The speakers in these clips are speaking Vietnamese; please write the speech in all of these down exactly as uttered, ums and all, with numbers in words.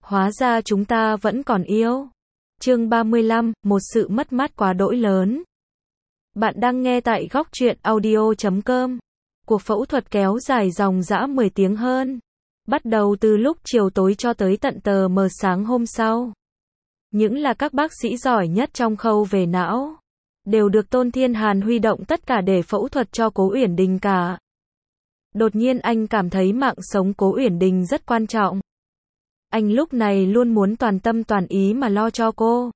Hóa ra chúng ta vẫn còn yêu. Chương ba mươi lăm, một sự mất mát quá đỗi lớn. Bạn đang nghe tại góc truyện audio chấm com. Cuộc phẫu thuật kéo dài dòng dã mười tiếng hơn. Bắt đầu từ lúc chiều tối cho tới tận tờ mờ sáng hôm sau. Những là các bác sĩ giỏi nhất trong khâu về não. Đều được Tôn Thiên Hàn huy động tất cả để phẫu thuật cho Cố Uyển Đình cả. Đột nhiên anh cảm thấy mạng sống Cố Uyển Đình rất quan trọng. Anh lúc này luôn muốn toàn tâm toàn ý mà lo cho cô.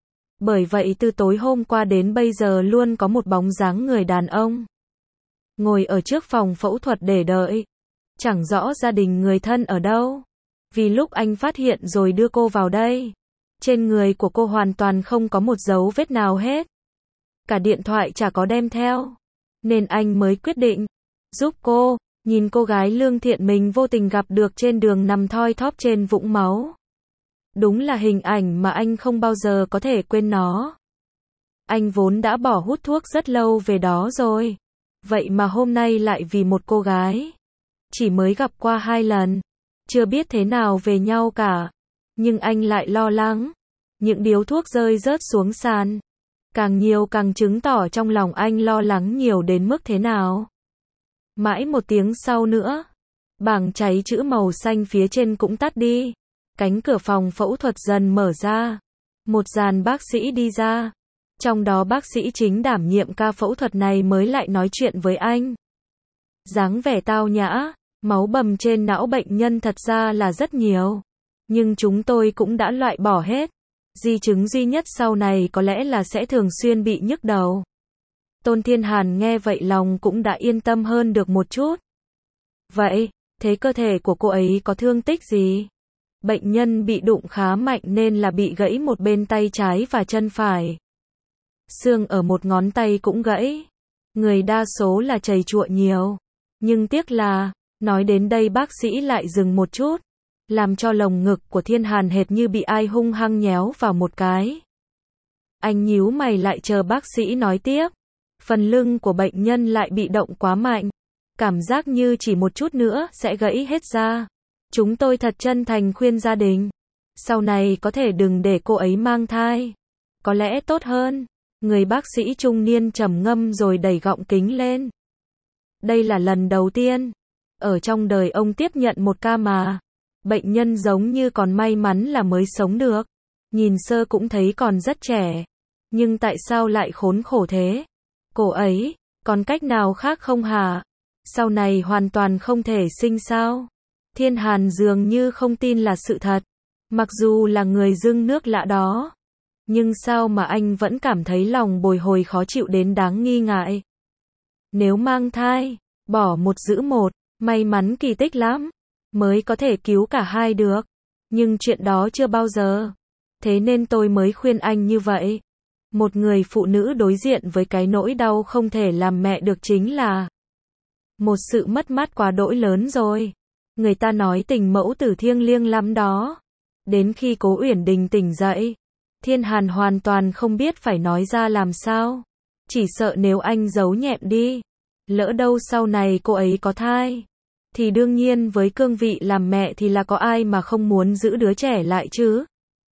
Bởi vậy từ tối hôm qua đến bây giờ luôn có một bóng dáng người đàn ông ngồi ở trước phòng phẫu thuật để đợi. Chẳng rõ gia đình người thân ở đâu. Vì lúc anh phát hiện rồi đưa cô vào đây, trên người của cô hoàn toàn không có một dấu vết nào hết. Cả điện thoại chả có đem theo. Nên anh mới quyết định giúp cô. Nhìn cô gái lương thiện mình vô tình gặp được trên đường nằm thoi thóp trên vũng máu. Đúng là hình ảnh mà anh không bao giờ có thể quên nó. Anh vốn đã bỏ hút thuốc rất lâu về đó rồi. Vậy mà hôm nay lại vì một cô gái. Chỉ mới gặp qua hai lần. Chưa biết thế nào về nhau cả. Nhưng anh lại lo lắng. Những điếu thuốc rơi rớt xuống sàn. Càng nhiều càng chứng tỏ trong lòng anh lo lắng nhiều đến mức thế nào. Mãi một tiếng sau nữa, bảng cháy chữ màu xanh phía trên cũng tắt đi. Cánh cửa phòng phẫu thuật dần mở ra. Một dàn bác sĩ đi ra. Trong đó bác sĩ chính đảm nhiệm ca phẫu thuật này mới lại nói chuyện với anh. Dáng vẻ tao nhã, máu bầm trên não bệnh nhân thật ra là rất nhiều. Nhưng chúng tôi cũng đã loại bỏ hết. Di chứng duy nhất sau này có lẽ là sẽ thường xuyên bị nhức đầu. Tôn Thiên Hàn nghe vậy lòng cũng đã yên tâm hơn được một chút. Vậy, thế cơ thể của cô ấy có thương tích gì? Bệnh nhân bị đụng khá mạnh nên là bị gãy một bên tay trái và chân phải. Xương ở một ngón tay cũng gãy. Người đa số là trầy trụa nhiều. Nhưng tiếc là, nói đến đây bác sĩ lại dừng một chút. Làm cho lồng ngực của Thiên Hàn hệt như bị ai hung hăng nhéo vào một cái. Anh nhíu mày lại chờ bác sĩ nói tiếp. Phần lưng của bệnh nhân lại bị động quá mạnh. Cảm giác như chỉ một chút nữa sẽ gãy hết ra. Chúng tôi thật chân thành khuyên gia đình. Sau này có thể đừng để cô ấy mang thai. Có lẽ tốt hơn. Người bác sĩ trung niên trầm ngâm rồi đẩy gọng kính lên. Đây là lần đầu tiên. Ở trong đời ông tiếp nhận một ca mà. Bệnh nhân giống như còn may mắn là mới sống được. Nhìn sơ cũng thấy còn rất trẻ. Nhưng tại sao lại khốn khổ thế? Cô ấy, còn cách nào khác không hả? Sau này hoàn toàn không thể sinh sao? Thiên Hàn dường như không tin là sự thật. Mặc dù là người dưng nước lạ đó. Nhưng sao mà anh vẫn cảm thấy lòng bồi hồi khó chịu đến đáng nghi ngại. Nếu mang thai, bỏ một giữ một, may mắn kỳ tích lắm. Mới có thể cứu cả hai được. Nhưng chuyện đó chưa bao giờ. Thế nên tôi mới khuyên anh như vậy. Một người phụ nữ đối diện với cái nỗi đau không thể làm mẹ được chính là một sự mất mát quá đỗi lớn rồi. Người ta nói tình mẫu tử thiêng liêng lắm đó. Đến khi Cố Uyển Đình tỉnh dậy, Thiên Hàn hoàn toàn không biết phải nói ra làm sao. Chỉ sợ nếu anh giấu nhẹm đi, lỡ đâu sau này cô ấy có thai, thì đương nhiên với cương vị làm mẹ thì là có ai mà không muốn giữ đứa trẻ lại chứ.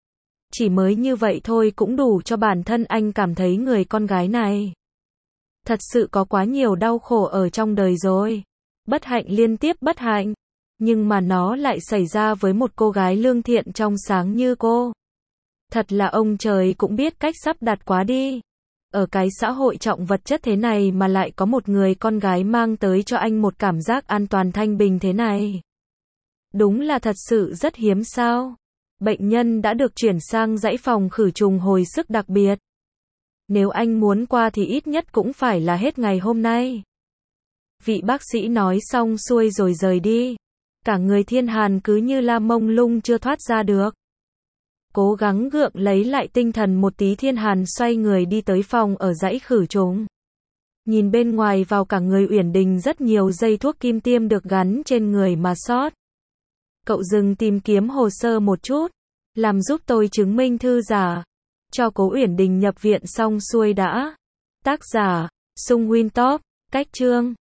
Chỉ mới như vậy thôi cũng đủ cho bản thân anh cảm thấy người con gái này thật sự có quá nhiều đau khổ ở trong đời rồi. Bất hạnh liên tiếp bất hạnh. Nhưng mà nó lại xảy ra với một cô gái lương thiện trong sáng như cô. Thật là ông trời cũng biết cách sắp đặt quá đi. Ở cái xã hội trọng vật chất thế này mà lại có một người con gái mang tới cho anh một cảm giác an toàn thanh bình thế này. Đúng là thật sự rất hiếm sao. Bệnh nhân đã được chuyển sang dãy phòng khử trùng hồi sức đặc biệt. Nếu anh muốn qua thì ít nhất cũng phải là hết ngày hôm nay. Vị bác sĩ nói xong xuôi rồi rời đi. Cả người Thiên Hàn cứ như la mông lung chưa thoát ra được. Cố gắng gượng lấy lại tinh thần một tí, Thiên Hàn xoay người đi tới phòng ở dãy khử trùng. Nhìn bên ngoài vào cả người Uyển Đình rất nhiều dây thuốc kim tiêm được gắn trên người mà sót. Cậu dừng tìm kiếm hồ sơ một chút. Làm giúp tôi chứng minh thư giả. Cho Cố Uyển Đình nhập viện xong xuôi đã. Tác giả, Sung Wintop, cách chương.